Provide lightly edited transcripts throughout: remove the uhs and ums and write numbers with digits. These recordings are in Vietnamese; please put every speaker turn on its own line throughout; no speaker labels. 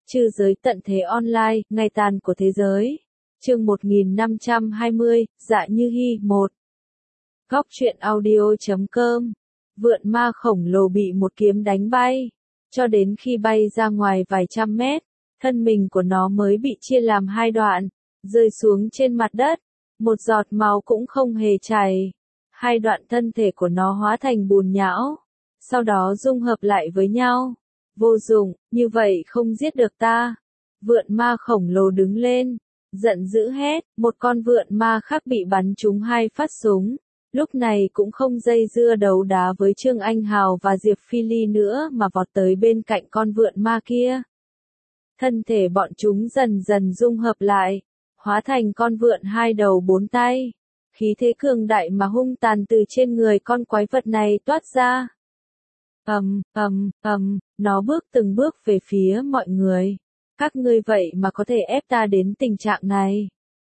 Trư giới tận thế online, ngày tàn của thế giới. Chương 1520, Dạ Như Hi 1. Góc truyện audio.com. Vượn ma khổng lồ bị một kiếm đánh bay. Cho đến khi bay ra ngoài vài trăm mét, thân mình của nó mới bị chia làm hai đoạn, rơi xuống trên mặt đất. Một giọt máu cũng không hề chảy. Hai đoạn thân thể của nó hóa thành bùn nhão, sau đó dung hợp lại với nhau. Vô dụng, như vậy không giết được ta. Vượn ma khổng lồ đứng lên, giận dữ hét. Một con vượn ma khác bị bắn trúng 2 phát súng. Lúc này cũng không dây dưa đấu đá với Trương Anh Hào và Diệp Phi Ly nữa mà vọt tới bên cạnh con vượn ma kia. Thân thể bọn chúng dần dần dung hợp lại, hóa thành con vượn 2 đầu 4 tay. Khí thế cường đại mà hung tàn từ trên người con quái vật này toát ra. Nó bước từng bước về phía mọi người. Các ngươi vậy mà có thể ép ta đến tình trạng này.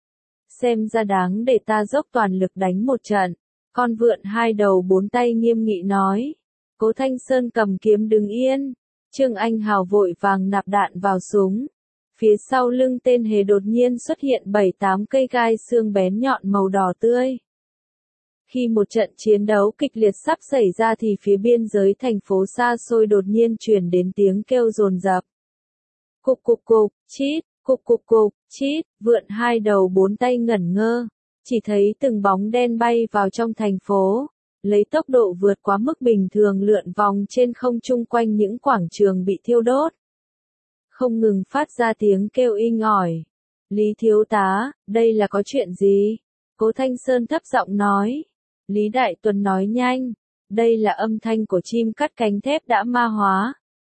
Xem ra đáng để ta dốc toàn lực đánh một trận. Con vượn 2 đầu 4 tay nghiêm nghị nói. Cố Thanh Sơn cầm kiếm đứng yên. Trương Anh Hào vội vàng nạp đạn vào súng. Phía sau lưng tên hề đột nhiên xuất hiện 7-8 cây gai xương bén nhọn màu đỏ tươi. Khi một trận chiến đấu kịch liệt sắp xảy ra thì phía biên giới thành phố xa xôi đột nhiên truyền đến tiếng kêu dồn dập. Cục cục cục, chít, cục cục cục, chít, vượn 2 đầu 4 tay ngẩn ngơ, chỉ thấy từng bóng đen bay vào trong thành phố, lấy tốc độ vượt quá mức bình thường lượn vòng trên không trung quanh những quảng trường bị thiêu đốt. Không ngừng phát ra tiếng kêu inh ỏi. Lý thiếu tá, đây là có chuyện gì? Cố Thanh Sơn thấp giọng nói. Lý Đại Tuấn nói nhanh. Đây là âm thanh của chim cắt cánh thép đã ma hóa.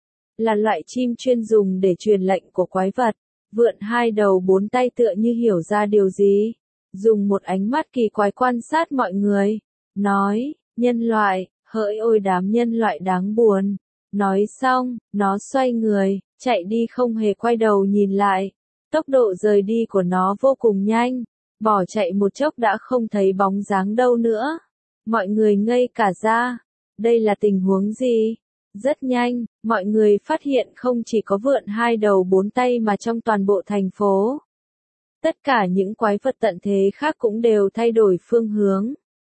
Là loại chim chuyên dùng để truyền lệnh của quái vật. Vượn 2 đầu 4 tay tựa như hiểu ra điều gì. Dùng một ánh mắt kỳ quái quan sát mọi người. Nói, nhân loại, hỡi ôi đám nhân loại đáng buồn. Nói xong, nó xoay người, chạy đi không hề quay đầu nhìn lại. Tốc độ rời đi của nó vô cùng nhanh, bỏ chạy một chốc đã không thấy bóng dáng đâu nữa. Mọi người ngây cả ra. Đây là tình huống gì? Rất nhanh, mọi người phát hiện không chỉ có vượn 2 đầu 4 tay mà trong toàn bộ thành phố. Tất cả những quái vật tận thế khác cũng đều thay đổi phương hướng.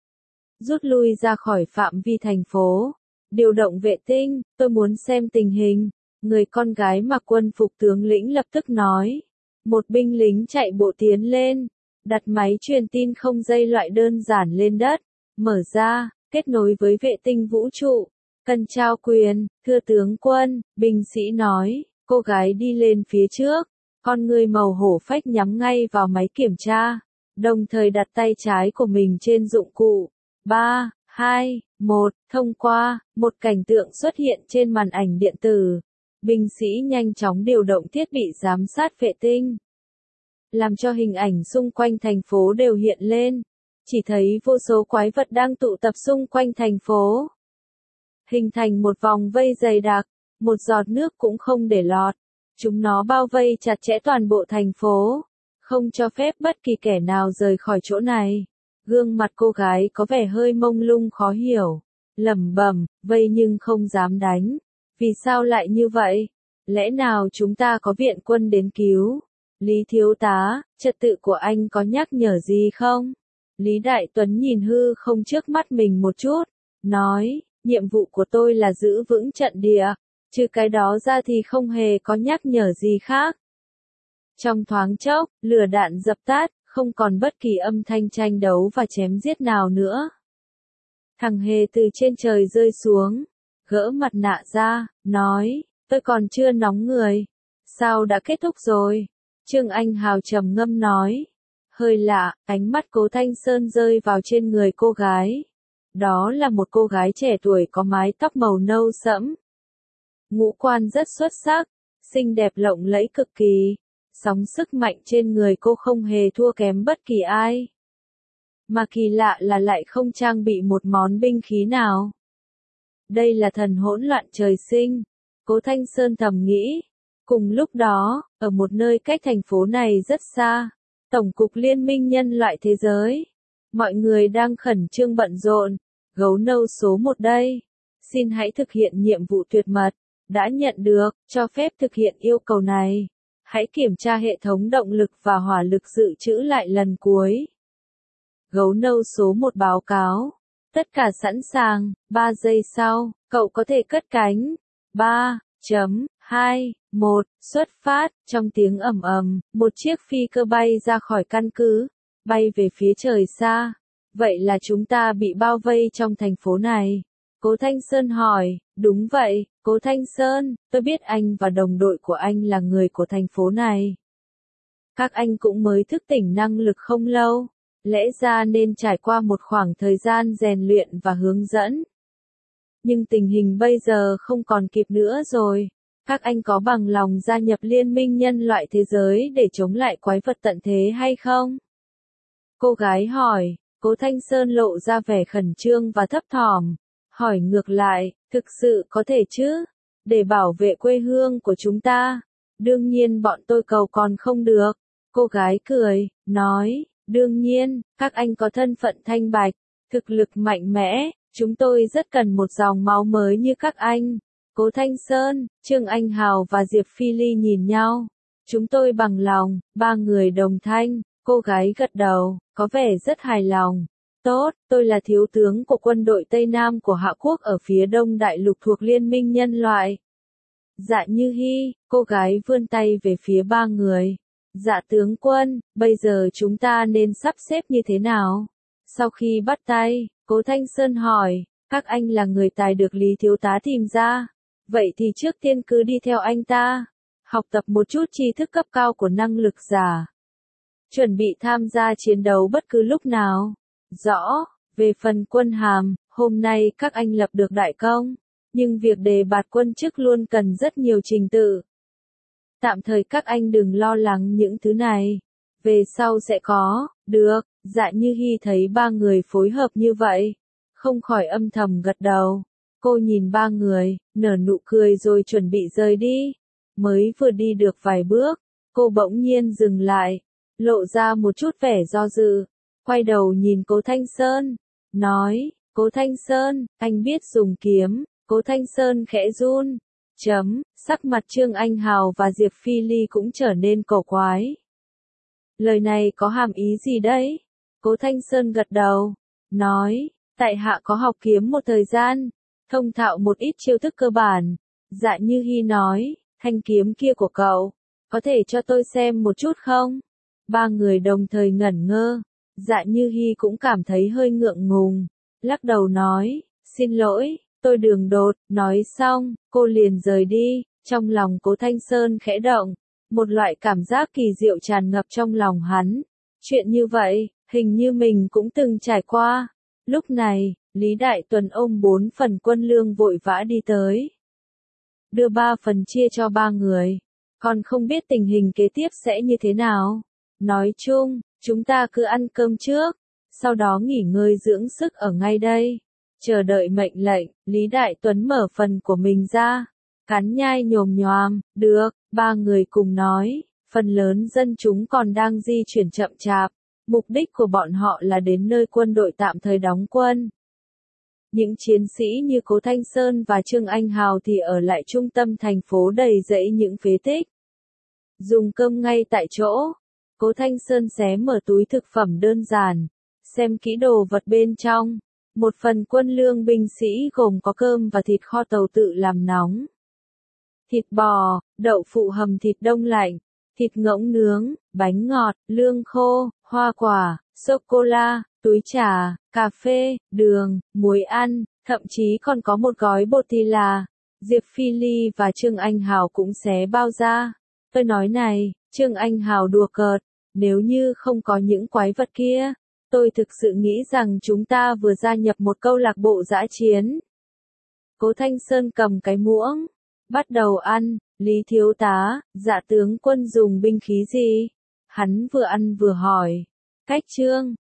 Rút lui ra khỏi phạm vi thành phố. Điều động vệ tinh, tôi muốn xem tình hình. Người con gái mặc quân phục tướng lĩnh lập tức nói. Một binh lính chạy bộ tiến lên, đặt máy truyền tin không dây loại đơn giản lên đất, mở ra, kết nối với vệ tinh vũ trụ. Cần trao quyền, thưa tướng quân, binh sĩ nói. Cô gái đi lên phía trước, con người màu hổ phách nhắm ngay vào máy kiểm tra, đồng thời đặt tay trái của mình trên dụng cụ. 3, 2, 1, thông qua, một cảnh tượng xuất hiện trên màn ảnh điện tử. Binh sĩ nhanh chóng điều động thiết bị giám sát vệ tinh, làm cho hình ảnh xung quanh thành phố đều hiện lên. Chỉ thấy vô số quái vật đang tụ tập xung quanh thành phố, hình thành một vòng vây dày đặc, một giọt nước cũng không để lọt. Chúng nó bao vây chặt chẽ toàn bộ thành phố, không cho phép bất kỳ kẻ nào rời khỏi chỗ này. Gương mặt cô gái có vẻ hơi mông lung khó hiểu, lẩm bẩm, vây nhưng không dám đánh. Vì sao lại như vậy? Lẽ nào chúng ta có viện quân đến cứu? Lý thiếu tá, trật tự của anh có nhắc nhở gì không? Lý Đại Tuấn nhìn hư không trước mắt mình một chút, nói, nhiệm vụ của tôi là giữ vững trận địa, trừ cái đó ra thì không hề có nhắc nhở gì khác. Trong thoáng chốc, lửa đạn dập tắt, không còn bất kỳ âm thanh tranh đấu và chém giết nào nữa. Thằng hề từ trên trời rơi xuống, gỡ mặt nạ ra, nói, tôi còn chưa nóng người. Sao đã kết thúc rồi? Trương Anh Hào trầm ngâm nói. Hơi lạ, ánh mắt Cố Thanh Sơn rơi vào trên người cô gái. Đó là một cô gái trẻ tuổi có mái tóc màu nâu sẫm. Ngũ quan rất xuất sắc, xinh đẹp lộng lẫy cực kỳ. Sóng sức mạnh trên người cô không hề thua kém bất kỳ ai. Mà kỳ lạ là lại không trang bị một món binh khí nào. Đây là thần hỗn loạn trời sinh. Cố Thanh Sơn thầm nghĩ. Cùng lúc đó, ở một nơi cách thành phố này rất xa, Tổng cục Liên minh Nhân loại Thế giới. Mọi người đang khẩn trương bận rộn. Gấu nâu số 1 đây. Xin hãy thực hiện nhiệm vụ tuyệt mật. Đã nhận được, cho phép thực hiện yêu cầu này. Hãy kiểm tra hệ thống động lực và hỏa lực dự trữ lại lần cuối. Gấu nâu số 1 báo cáo. Tất cả sẵn sàng, 3 giây sau, cậu có thể cất cánh. 3, 2, 1, xuất phát, trong tiếng ầm ầm, một chiếc phi cơ bay ra khỏi căn cứ, bay về phía trời xa. Vậy là chúng ta bị bao vây trong thành phố này. Cố Thanh Sơn hỏi, đúng vậy, Cố Thanh Sơn, tôi biết anh và đồng đội của anh là người của thành phố này. Các anh cũng mới thức tỉnh năng lực không lâu, lẽ ra nên trải qua một khoảng thời gian rèn luyện và hướng dẫn. Nhưng tình hình bây giờ không còn kịp nữa rồi. Các anh có bằng lòng gia nhập Liên minh Nhân loại Thế giới để chống lại quái vật tận thế hay không? Cô gái hỏi, Cố Thanh Sơn lộ ra vẻ khẩn trương và thấp thỏm. Hỏi ngược lại, thực sự có thể chứ? Để bảo vệ quê hương của chúng ta? Đương nhiên bọn tôi cầu còn không được. Cô gái cười, nói, đương nhiên, các anh có thân phận thanh bạch, thực lực mạnh mẽ, chúng tôi rất cần một dòng máu mới như các anh. Cố Thanh Sơn, Trương Anh Hào và Diệp Phi Ly nhìn nhau. Chúng tôi bằng lòng, ba người đồng thanh, cô gái gật đầu, có vẻ rất hài lòng. Tốt, tôi là thiếu tướng của quân đội Tây Nam của Hạ Quốc ở phía đông đại lục thuộc Liên minh Nhân loại. Dạ Như Hi, cô gái vươn tay về phía ba người. Dạ tướng quân, bây giờ chúng ta nên sắp xếp như thế nào? Sau khi bắt tay, Cố Thanh Sơn hỏi, các anh là người tài được Lý Thiếu tá tìm ra. Vậy thì trước tiên cứ đi theo anh ta. Học tập một chút tri thức cấp cao của năng lực giả. Chuẩn bị tham gia chiến đấu bất cứ lúc nào. Rõ, về phần quân hàm, hôm nay các anh lập được đại công. Nhưng việc đề bạt quân chức luôn cần rất nhiều trình tự. Tạm thời các anh đừng lo lắng những thứ này. Về sau sẽ có, được, Dạ Như Hi thấy ba người phối hợp như vậy. Không khỏi âm thầm gật đầu. Cô nhìn ba người, nở nụ cười rồi chuẩn bị rời đi. Mới vừa đi được vài bước, cô bỗng nhiên dừng lại, lộ ra một chút vẻ do dự. Quay đầu nhìn Cố Thanh Sơn, nói, Cố Thanh Sơn, anh biết dùng kiếm. Cố Thanh Sơn khẽ run. Sắc mặt Trương Anh Hào và Diệp Phi Ly cũng trở nên cổ quái. Lời này có hàm ý gì đấy? Cố Thanh Sơn gật đầu, nói, tại hạ có học kiếm một thời gian, thông thạo một ít chiêu thức cơ bản. Dạ Như Hi nói, thanh kiếm kia của cậu, có thể cho tôi xem một chút không? Ba người đồng thời ngẩn ngơ. Dạ Như Hi cũng cảm thấy hơi ngượng ngùng, lắc đầu nói, xin lỗi, tôi đường đột. Nói xong, cô liền rời đi. Trong lòng Cố Thanh Sơn khẽ động, một loại cảm giác kỳ diệu tràn ngập trong lòng hắn. Chuyện như vậy, hình như mình cũng từng trải qua. Lúc này, Lý Đại Tuần ôm 4 phần quân lương vội vã đi tới. Đưa 3 phần chia cho 3 người. Còn không biết tình hình kế tiếp sẽ như thế nào. Nói chung, chúng ta cứ ăn cơm trước, sau đó nghỉ ngơi dưỡng sức ở ngay đây. Chờ đợi mệnh lệnh, Lý Đại Tuấn mở phần của mình ra. Cắn nhai nhồm nhoàm, được, ba người cùng nói, phần lớn dân chúng còn đang di chuyển chậm chạp. Mục đích của bọn họ là đến nơi quân đội tạm thời đóng quân. Những chiến sĩ như Cố Thanh Sơn và Trương Anh Hào thì ở lại trung tâm thành phố đầy rẫy những phế tích. Dùng cơm ngay tại chỗ. Cố Thanh Sơn xé mở túi thực phẩm đơn giản, xem kỹ đồ vật bên trong. Một phần quân lương binh sĩ gồm có cơm và thịt kho tàu tự làm nóng. Thịt bò, đậu phụ hầm thịt đông lạnh, thịt ngỗng nướng, bánh ngọt, lương khô, hoa quả, sô-cô-la, túi trà, cà phê, đường, muối ăn, thậm chí còn có một gói bột thì là. Diệp Phi Ly và Trương Anh Hào cũng xé bao ra. Tôi nói này, Trương Anh Hào đùa cợt, nếu như không có những quái vật kia, tôi thực sự nghĩ rằng chúng ta vừa gia nhập một câu lạc bộ dã chiến. Cố Thanh Sơn cầm cái muỗng, bắt đầu ăn. Lý Thiếu tá, dạ tướng quân dùng binh khí gì? Hắn vừa ăn vừa hỏi. Cách Trương